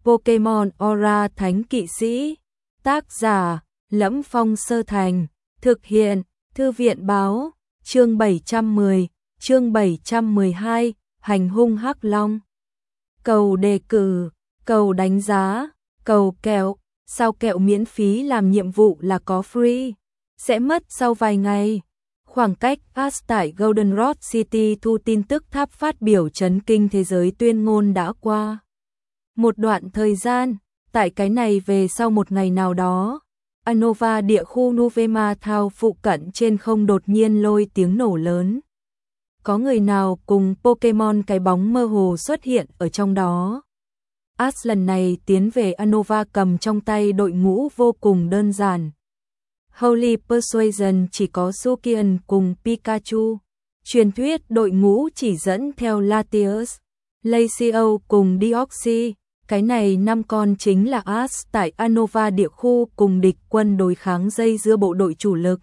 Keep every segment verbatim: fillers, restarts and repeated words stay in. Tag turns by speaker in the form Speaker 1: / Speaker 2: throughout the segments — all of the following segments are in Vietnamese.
Speaker 1: Pokemon Aura Thánh Kỵ Sĩ. Tác giả: Lẫm Phong Sơ Thành. Thực hiện: Thư viện báo. Chương bảy trăm mười, chương bảy trăm mười hai, Hành hung Hắc Long. Cầu đề cử, cầu đánh giá, cầu kẹo. Sao kẹo miễn phí làm nhiệm vụ là có free? Sẽ mất sau vài ngày. Khoảng cách Ash tại Goldenrod City thu tin tức tháp phát biểu chấn kinh thế giới tuyên ngôn đã qua. Một đoạn thời gian, tại cái này về sau một ngày nào đó, Unova địa khu Nuvema Town phụ cận trên không đột nhiên lôi tiếng nổ lớn. Có người nào cùng Pokemon cái bóng mơ hồ xuất hiện ở trong đó. Ash lần này tiến về Unova cầm trong tay đội ngũ vô cùng đơn giản. Holy Persuasion chỉ có Sukian cùng Pikachu. Truyền thuyết đội ngũ chỉ dẫn theo Latios, Lacio cùng Deoxys. Cái này năm con chính là Ash tại Unova địa khu cùng địch quân đối kháng dây dưa bộ đội chủ lực.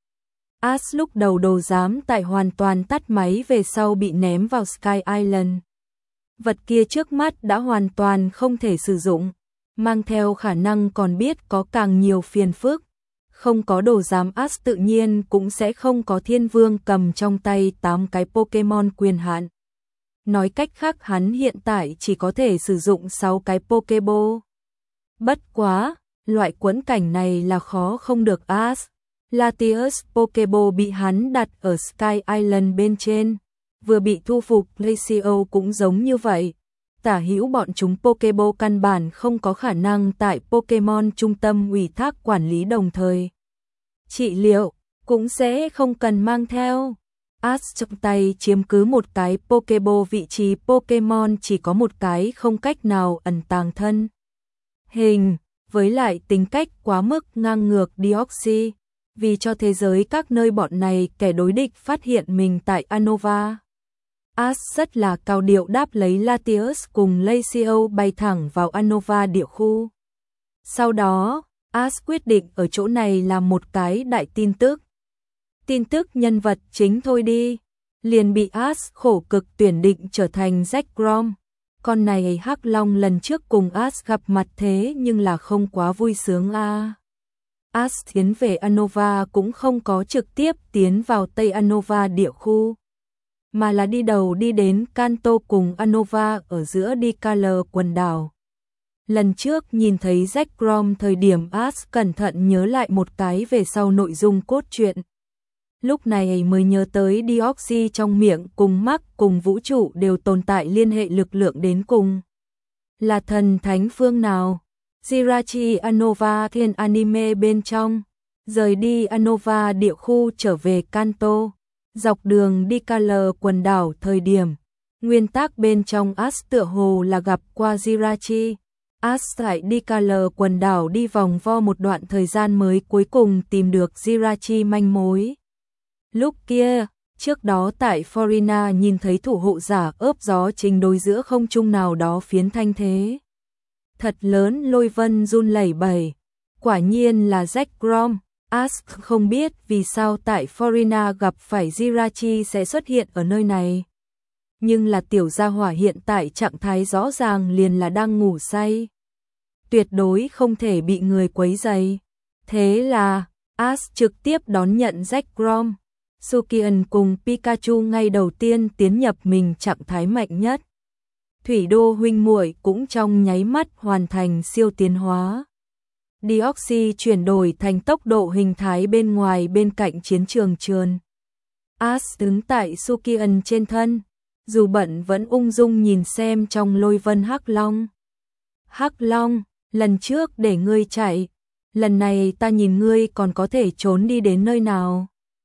Speaker 1: Ash lúc đầu đồ giám tại hoàn toàn tắt máy về sau bị ném vào Sky Island. Vật kia trước mắt đã hoàn toàn không thể sử dụng, mang theo khả năng còn biết có càng nhiều phiền phức. Không có đồ giám Ash tự nhiên cũng sẽ không có Thiên Vương cầm trong tay tám cái Pokemon quyền hạn. Nói cách khác hắn hiện tại chỉ có thể sử dụng sáu cái Pokeball. Bất quá, loại quẫn cảnh này là khó không được Ash. Latios Pokeball bị hắn đặt ở Sky Island bên trên, vừa bị thu phục. Lacio cũng giống như vậy. Tả hữu bọn chúng Pokeball căn bản không có khả năng tại Pokemon trung tâm ủy thác quản lý đồng thời. Trị liệu cũng sẽ không cần mang theo. Ash trong tay chiếm cứ một cái Pokeball, vị trí Pokemon chỉ có một cái, không cách nào ẩn tàng thân hình, với lại tính cách quá mức ngang ngược Deoxys, vì cho thế giới các nơi bọn này kẻ đối địch phát hiện mình tại Unova. Ash rất là cao điệu đáp lấy Latios cùng Lacio bay thẳng vào Unova địa khu. Sau đó, Ash quyết định ở chỗ này làm một cái đại tin tức. Tin tức nhân vật chính thôi đi, liền bị Ash khổ cực tuyển định trở thành Jack Grom. Con này Hắc Long lần trước cùng Ash gặp mặt thế nhưng là không quá vui sướng a. À. Ash tiến về Unova cũng không có trực tiếp tiến vào Tây Unova địa khu, mà là đi đầu đi đến Kanto cùng Unova ở giữa Dekalur quần đảo. Lần trước nhìn thấy Jack Grom thời điểm Ash cẩn thận nhớ lại một cái về sau nội dung cốt truyện. Lúc này mới nhớ tới Deoxys trong miệng cùng Mark cùng vũ trụ đều tồn tại liên hệ lực lượng đến cùng. Là thần thánh phương nào? Jirachi Unova Thiên anime bên trong. Rời đi Unova địa khu trở về Kanto. Dọc đường Dekalur quần đảo thời điểm. Nguyên tác bên trong Ash tựa hồ là gặp qua Jirachi. Ash tại Dekalur quần đảo đi vòng vo một đoạn thời gian mới cuối cùng tìm được Jirachi manh mối. Lúc kia, trước đó tại Florina nhìn thấy thủ hộ giả ướp gió trình đối giữa không trung nào đó phiến thanh thế thật lớn, lôi vân run lẩy bẩy. Quả nhiên là Jack Grom. Ash không biết vì sao tại Florina gặp phải Jirachi sẽ xuất hiện ở nơi này. Nhưng là tiểu gia hỏa hiện tại trạng thái rõ ràng liền là đang ngủ say. Tuyệt đối không thể bị người quấy rầy. Thế là, Ash trực tiếp đón nhận Jack Grom. Sukian cùng Pikachu ngay đầu tiên tiến nhập mình trạng thái mạnh nhất. Thủy đô huynh muội cũng trong nháy mắt hoàn thành siêu tiến hóa. Deoxys chuyển đổi thành tốc độ hình thái bên ngoài bên cạnh chiến trường trườn. Ash đứng tại Sukian trên thân, dù bận vẫn ung dung nhìn xem trong lôi vân Hắc Long. Hắc Long, lần trước để ngươi chạy, lần này ta nhìn ngươi còn có thể trốn đi đến nơi nào.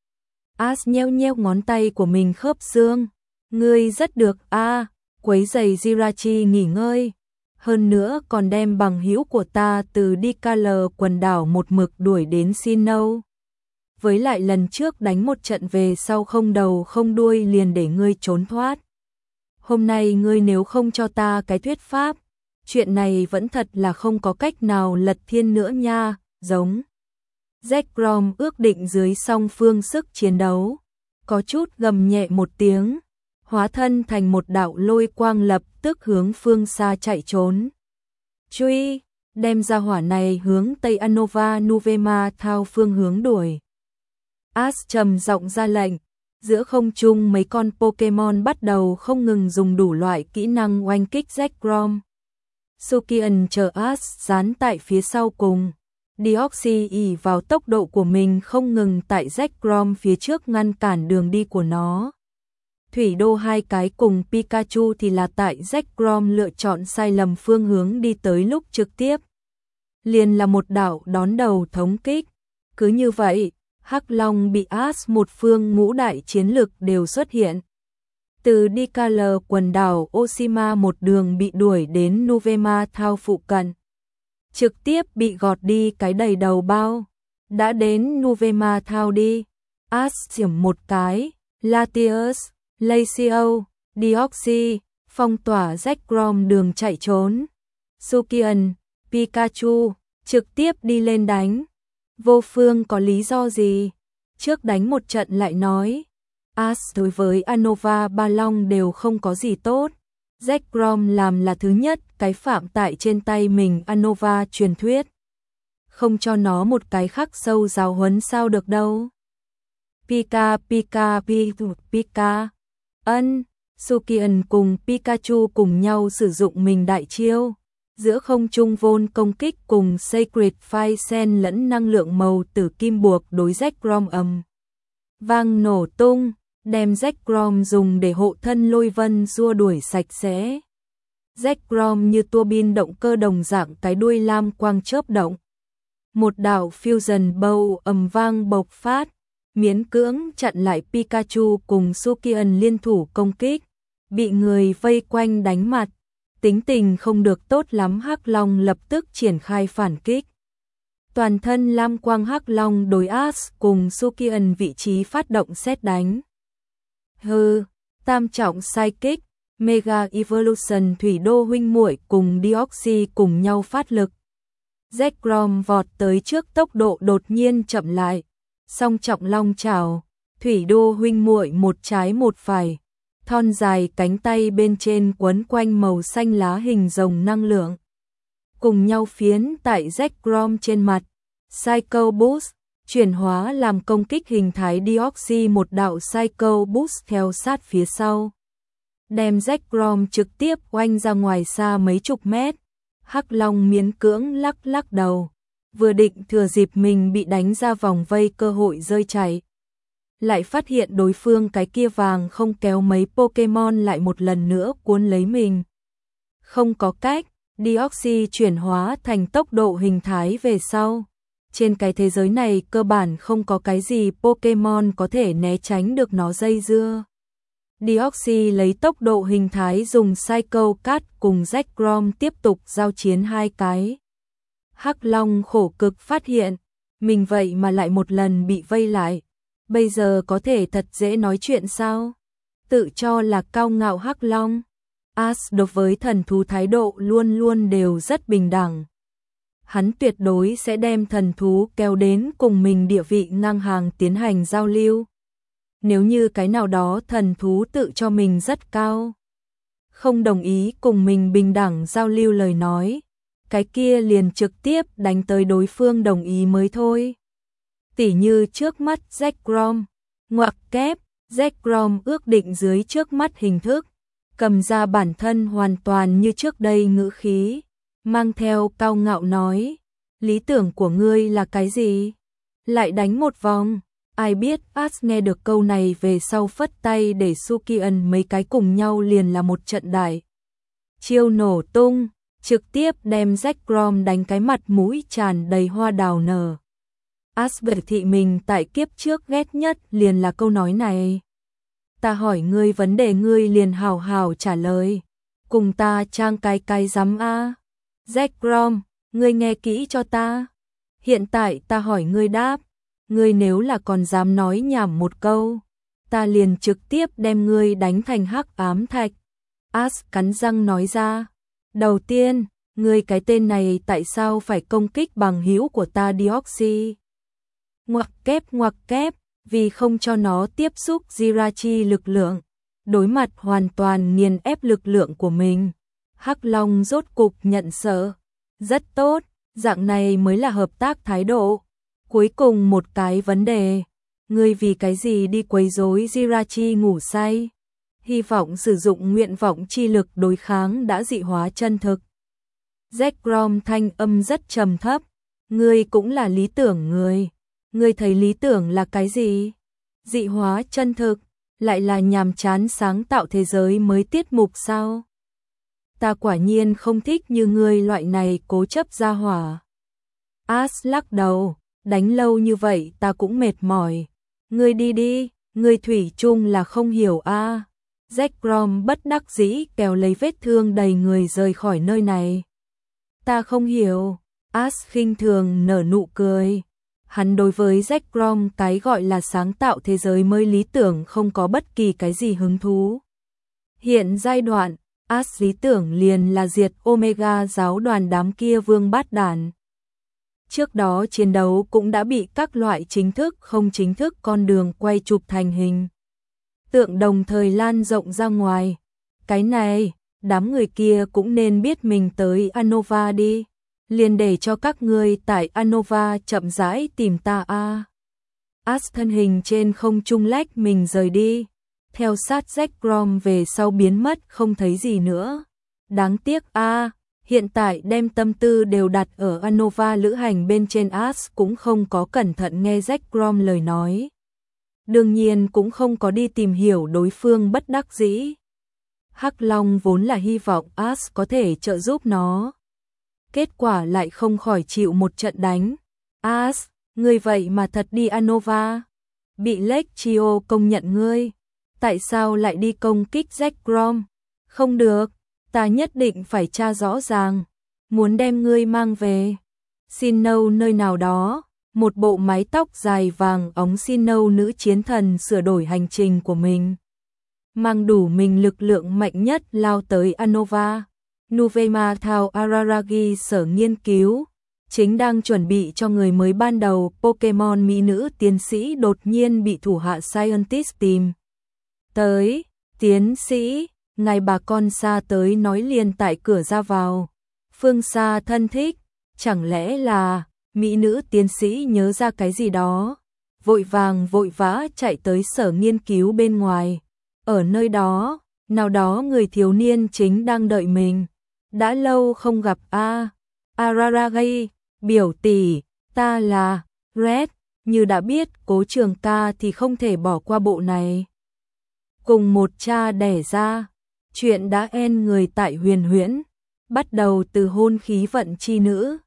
Speaker 1: Ash nheo nheo ngón tay của mình khớp xương. Ngươi rất được a, à, quấy giày Jirachi nghỉ ngơi. Hơn nữa còn đem bằng hữu của ta từ Dekalur quần đảo một mực đuổi đến Sinnoh. Với lại lần trước đánh một trận về sau không đầu không đuôi liền để ngươi trốn thoát. Hôm nay ngươi nếu không cho ta cái thuyết pháp, chuyện này vẫn thật là không có cách nào lật thiên nữa nha, giống. Jack Grom ước định dưới song phương sức chiến đấu, có chút gầm nhẹ một tiếng, hóa thân thành một đạo lôi quang lập tức hướng phương xa chạy trốn. truy, đem ra hỏa này hướng Tây Unova Nuvema Thao phương hướng đuổi. Ash trầm giọng ra lệnh, giữa không trung mấy con Pokemon bắt đầu không ngừng dùng đủ loại kỹ năng oanh kích Zekrom. Sukian chờ Ash dán tại phía sau cùng. Deoxys ỷ vào tốc độ của mình không ngừng tại Zekrom phía trước ngăn cản đường đi của nó. Thủy Đô hai cái cùng Pikachu thì là tại Zekrom lựa chọn sai lầm phương hướng đi tới lúc trực tiếp. Liền là một đạo đón đầu thống kích. Cứ như vậy, Hắc Long bị Ash một phương ngũ đại chiến lực đều xuất hiện. Từ Dikal quần đảo Oshima một đường bị đuổi đến Nuvema Thao phụ cận. Trực tiếp bị gọt đi cái đầy đầu bao. Đã đến Nuvema Thao đi. Ash xiểm một cái, Latios, Lacio, Deoxys, phong tỏa Zekrom đường chạy trốn. Sukian, Pikachu, trực tiếp đi lên đánh. Vô phương có lý do gì? Trước đánh một trận lại nói. Ash đối với Unova Ba Long đều không có gì tốt. Zekrom làm là thứ nhất cái phạm tại trên tay mình Unova truyền thuyết. Không cho nó một cái khắc sâu giáo huấn sao được đâu. Pika Pika Pika Pika. Ân, Sukian cùng Pikachu cùng nhau sử dụng mình đại chiêu. Giữa không trung vôn công kích cùng Sacred Fire xen lẫn năng lượng màu tử kim buộc đối Zekrom ầm vang nổ tung, đem Zekrom dùng để hộ thân lôi vân xua đuổi sạch sẽ. Zekrom như tua bin động cơ đồng dạng cái đuôi lam quang chớp động. Một đạo Fusion Bow ầm vang bộc phát, miễn cưỡng chặn lại Pikachu cùng Sukian liên thủ công kích, bị người vây quanh đánh mặt. Tính tình không được tốt lắm Hắc Long lập tức triển khai phản kích. Toàn thân lam quang Hắc Long đối Ash cùng Sukian vị trí phát động sét đánh. Hừ, tam trọng sai kích, Mega Evolution Thủy Đô huynh muội cùng Deoxys cùng nhau phát lực. Zekrom vọt tới trước tốc độ đột nhiên chậm lại. Song trọng long chảo, Thủy Đô huynh muội một trái một phải. Thon dài cánh tay bên trên quấn quanh màu xanh lá hình rồng năng lượng. Cùng nhau phiến tại Zekrom trên mặt. Psycho Boost, chuyển hóa làm công kích hình thái Deoxys một đạo Psycho Boost theo sát phía sau. Đem Zekrom trực tiếp oanh ra ngoài xa mấy chục mét. Hắc Long miễn cưỡng lắc lắc đầu. Vừa định thừa dịp mình bị đánh ra vòng vây cơ hội rơi chạy. Lại phát hiện đối phương cái kia vàng không kéo mấy Pokemon lại một lần nữa cuốn lấy mình. Không có cách, Deoxys chuyển hóa thành tốc độ hình thái về sau. Trên cái thế giới này cơ bản không có cái gì Pokemon có thể né tránh được nó dây dưa. Deoxys lấy tốc độ hình thái dùng Psycho Cut cùng Zekrom tiếp tục giao chiến hai cái. Hắc Long khổ cực phát hiện, mình vậy mà lại một lần bị vây lại. Bây giờ có thể thật dễ nói chuyện sao? Tự cho là cao ngạo Hắc Long. Ash đối với thần thú thái độ luôn luôn đều rất bình đẳng. Hắn tuyệt đối sẽ đem thần thú kéo đến cùng mình địa vị ngang hàng tiến hành giao lưu. Nếu như cái nào đó thần thú tự cho mình rất cao, không đồng ý cùng mình bình đẳng giao lưu lời nói, cái kia liền trực tiếp đánh tới đối phương đồng ý mới thôi. Tỉ như trước mắt Zekrom, ngoặc kép, Zekrom ước định dưới trước mắt hình thức, cầm ra bản thân hoàn toàn như trước đây ngữ khí, mang theo cao ngạo nói, lý tưởng của ngươi là cái gì? Lại đánh một vòng. Ai biết Ash nghe được câu này về sau phất tay để Sukian mấy cái cùng nhau liền là một trận đại chiêu nổ tung, trực tiếp đem Zekrom đánh cái mặt mũi tràn đầy hoa đào nở. Ash biểu thị mình tại kiếp trước ghét nhất liền là câu nói này. Ta hỏi ngươi vấn đề ngươi liền hào hào trả lời. Cùng ta trang cái cái rắm a. Zekrom, ngươi nghe kỹ cho ta. Hiện tại ta hỏi ngươi đáp. Ngươi nếu là còn dám nói nhảm một câu, ta liền trực tiếp đem ngươi đánh thành hắc ám thạch. Ash cắn răng nói ra. Đầu tiên, ngươi cái tên này tại sao phải công kích bằng hữu của ta Deoxys? Ngoặc kép ngoặc kép, vì không cho nó tiếp xúc Jirachi lực lượng, đối mặt hoàn toàn nghiền ép lực lượng của mình. Hắc Long rốt cục nhận sợ, Rất tốt, dạng này mới là hợp tác thái độ. Cuối cùng một cái vấn đề, ngươi vì cái gì đi quấy rối Jirachi ngủ say? Hy vọng sử dụng nguyện vọng chi lực đối kháng đã dị hóa chân thực. Zekrom thanh âm rất trầm thấp, ngươi cũng là lý tưởng người. Ngươi thấy lý tưởng là cái gì? Dị hóa chân thực, lại là nhàm chán sáng tạo thế giới mới tiết mục sao? Ta quả nhiên không thích như ngươi loại này cố chấp gia hỏa. As lắc đầu, đánh lâu như vậy ta cũng mệt mỏi. Ngươi đi đi, ngươi thủy chung là không hiểu a. À. Zekrom bất đắc dĩ kéo lấy vết thương đầy người rời khỏi nơi này. Ta không hiểu. As khinh thường nở nụ cười. Hắn đối với Zekrom cái gọi là sáng tạo thế giới mới lý tưởng không có bất kỳ cái gì hứng thú. Hiện giai đoạn, As lý tưởng liền là diệt Omega giáo đoàn đám kia vương bát đàn. Trước đó chiến đấu cũng đã bị các loại chính thức không chính thức con đường quay chụp thành hình tượng đồng thời lan rộng ra ngoài. Cái này, đám người kia cũng nên biết mình tới Anova đi. Liền để cho các ngươi tại Anova chậm rãi tìm ta a. As thân hình trên không trung lách mình rời đi, theo sát Zekrom về sau biến mất không thấy gì nữa. Đáng tiếc a, hiện tại đem tâm tư đều đặt ở Anova lữ hành bên trên. As cũng không có cẩn thận nghe Zekrom lời nói. Đương nhiên cũng không có đi tìm hiểu đối phương bất đắc dĩ. Hắc Long vốn là hy vọng As có thể trợ giúp nó. Kết quả lại không khỏi chịu một trận đánh. As, ngươi vậy mà thật đi Anova. Bị Lectio công nhận ngươi. Tại sao lại đi công kích Zekrom? Không được, ta nhất định phải tra rõ ràng. Muốn đem ngươi mang về. Sinnoh nơi nào đó, một bộ mái tóc dài vàng óng Sinnoh nữ chiến thần sửa đổi hành trình của mình. Mang đủ mình lực lượng mạnh nhất lao tới Anova. Nuvema Thao Araragi sở nghiên cứu, chính đang chuẩn bị cho người mới ban đầu Pokemon mỹ nữ tiến sĩ đột nhiên bị thủ hạ Scientist tìm. Tới, tiến sĩ, ngài bà con xa tới nói liền tại cửa ra vào. Phương xa thân thích, chẳng lẽ là mỹ nữ tiến sĩ nhớ ra cái gì đó, vội vàng vội vã chạy tới sở nghiên cứu bên ngoài. Ở nơi đó, nào đó người thiếu niên chính đang đợi mình. Đã lâu không gặp a. Araragi, biểu tỷ, ta là Red, như đã biết Cố Trường Ca thì không thể bỏ qua bộ này. Cùng một cha đẻ ra, chuyện đã en người tại Huyền Huyễn, bắt đầu từ hôn khí vận chi nữ,